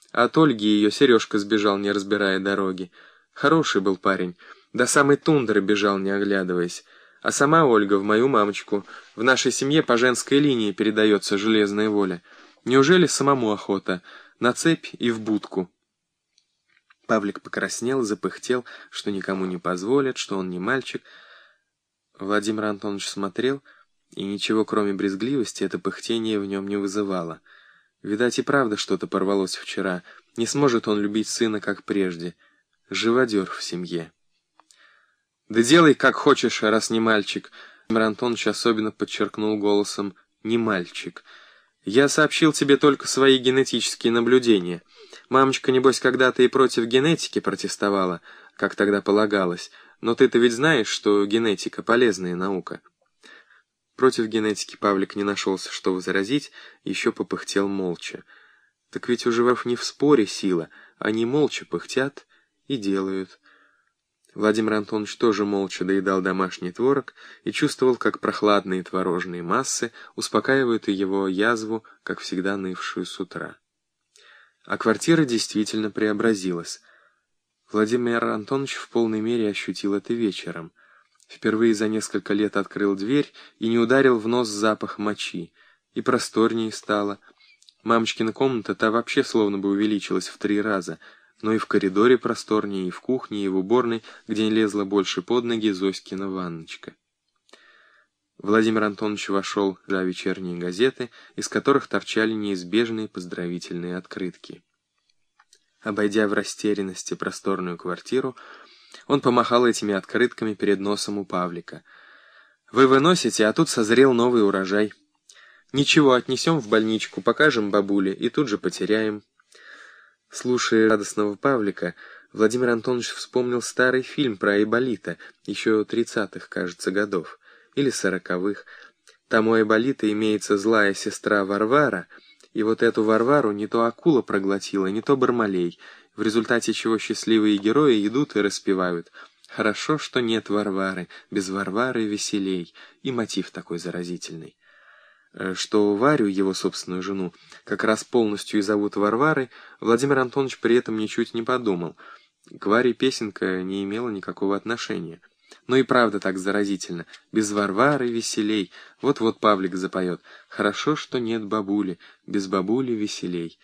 А от Ольги ее Сережка сбежал, не разбирая дороги. Хороший был парень, до самой тундры бежал, не оглядываясь. А сама Ольга в мою мамочку. В нашей семье по женской линии передается железная воля. Неужели самому охота? На цепь и в будку. Павлик покраснел, запыхтел, что никому не позволят, что он не мальчик. Владимир Антонович смотрел, и ничего, кроме брезгливости, это пыхтение в нем не вызывало. Видать, и правда что-то порвалось вчера. Не сможет он любить сына, как прежде. Живодер в семье. «Да делай, как хочешь, раз не мальчик», — Владимир Антонович особенно подчеркнул голосом «не мальчик». «Я сообщил тебе только свои генетические наблюдения. Мамочка, небось, когда-то и против генетики протестовала, как тогда полагалось. Но ты-то ведь знаешь, что генетика — полезная наука». Против генетики Павлик не нашелся, что возразить, еще попыхтел молча. Так ведь у живых не в споре сила, они молча пыхтят и делают. Владимир Антонович тоже молча доедал домашний творог и чувствовал, как прохладные творожные массы успокаивают и его язву, как всегда нывшую с утра. А квартира действительно преобразилась. Владимир Антонович в полной мере ощутил это вечером. Впервые за несколько лет открыл дверь и не ударил в нос запах мочи. И просторнее стало. Мамочкина комната та вообще словно бы увеличилась в 3 раза, но и в коридоре просторнее, и в кухне, и в уборной, где не лезла больше под ноги Зоськина ванночка. Владимир Антонович вошел за вечерние газеты, из которых торчали неизбежные поздравительные открытки. Обойдя в растерянности просторную квартиру, он помахал этими открытками перед носом у Павлика. «Вы выносите, а тут созрел новый урожай. Ничего, отнесем в больничку, покажем бабуле и тут же потеряем». Слушая радостного Павлика, Владимир Антонович вспомнил старый фильм про Айболита, еще 30-х, кажется, годов, или 40-х. Там у Айболита имеется злая сестра Варвара, и вот эту Варвару не то акула проглотила, не то Бармалей, в результате чего счастливые герои идут и распевают «Хорошо, что нет Варвары, без Варвары веселей», и мотив такой заразительный. Что Варю, его собственную жену, как раз полностью и зовут Варварой, Владимир Антонович при этом ничуть не подумал. К Варе песенка не имела никакого отношения. Но и правда так заразительно. Без Варвары веселей. Вот-вот Павлик запоет. Хорошо, что нет бабули. Без бабули веселей.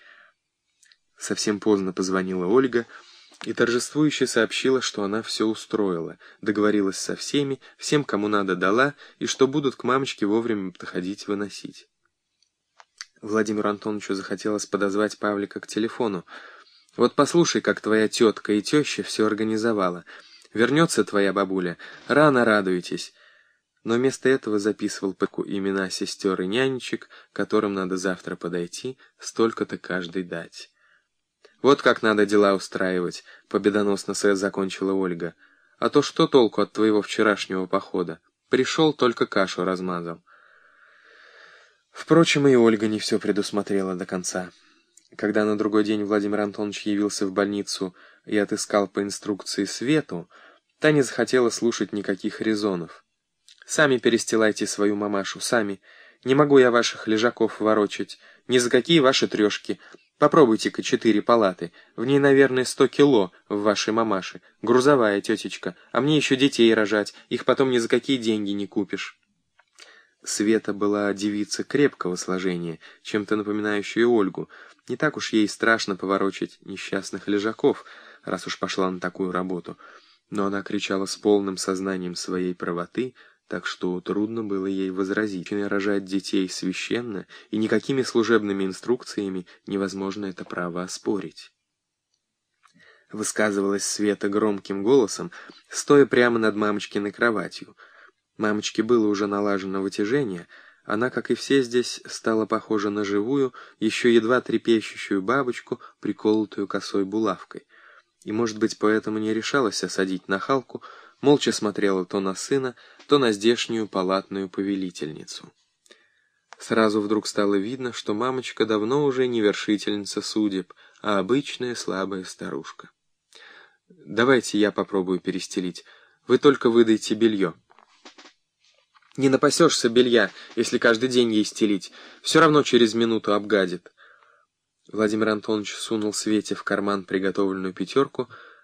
Совсем поздно позвонила Ольга и торжествующе сообщила, что она все устроила, договорилась со всеми, всем, кому надо, дала, и что будут к мамочке вовремя подходить выносить. Владимиру Антоновичу захотелось подозвать Павлика к телефону. «Вот послушай, как твоя тетка и теща все организовала. Вернется твоя бабуля, рано радуйтесь». Но вместо этого записывал Пэку имена сестер и нянечек, которым надо завтра подойти, столько-то каждой дать. «Вот как надо дела устраивать», — победоносно закончила Ольга. «А то что толку от твоего вчерашнего похода? Пришел, только кашу размазал». Впрочем, и Ольга не все предусмотрела до конца. Когда на другой день Владимир Антонович явился в больницу и отыскал по инструкции Свету, та не захотела слушать никаких резонов. «Сами перестилайте свою мамашу, сами. Не могу я ваших лежаков ворочать. Ни за какие ваши трешки. Попробуйте-ка 4 палаты. В ней, наверное, 100 кило в вашей мамаше. Грузовая тетечка. А мне еще детей рожать. Их потом ни за какие деньги не купишь». Света была девица крепкого сложения, чем-то напоминающая Ольгу. Не так уж ей страшно поворочить несчастных лежаков, раз уж пошла на такую работу. Но она кричала с полным сознанием своей правоты, так что трудно было ей возразить. Рожать детей священно, и никакими служебными инструкциями невозможно это право оспорить. Высказывалась Света громким голосом, стоя прямо над мамочкиной кроватью. Мамочке было уже налажено вытяжение, она, как и все здесь, стала похожа на живую, еще едва трепещущую бабочку, приколотую косой булавкой. И, может быть, поэтому не решалась осадить нахалку, молча смотрела то на сына, то на здешнюю палатную повелительницу. Сразу вдруг стало видно, что мамочка давно уже не вершительница судеб, а обычная слабая старушка. «Давайте я попробую перестелить. Вы только выдайте белье». «Не напасешься белья, если каждый день ей стелить. Все равно через минуту обгадит». Владимир Антонович сунул Свете в карман приготовленную пятерку,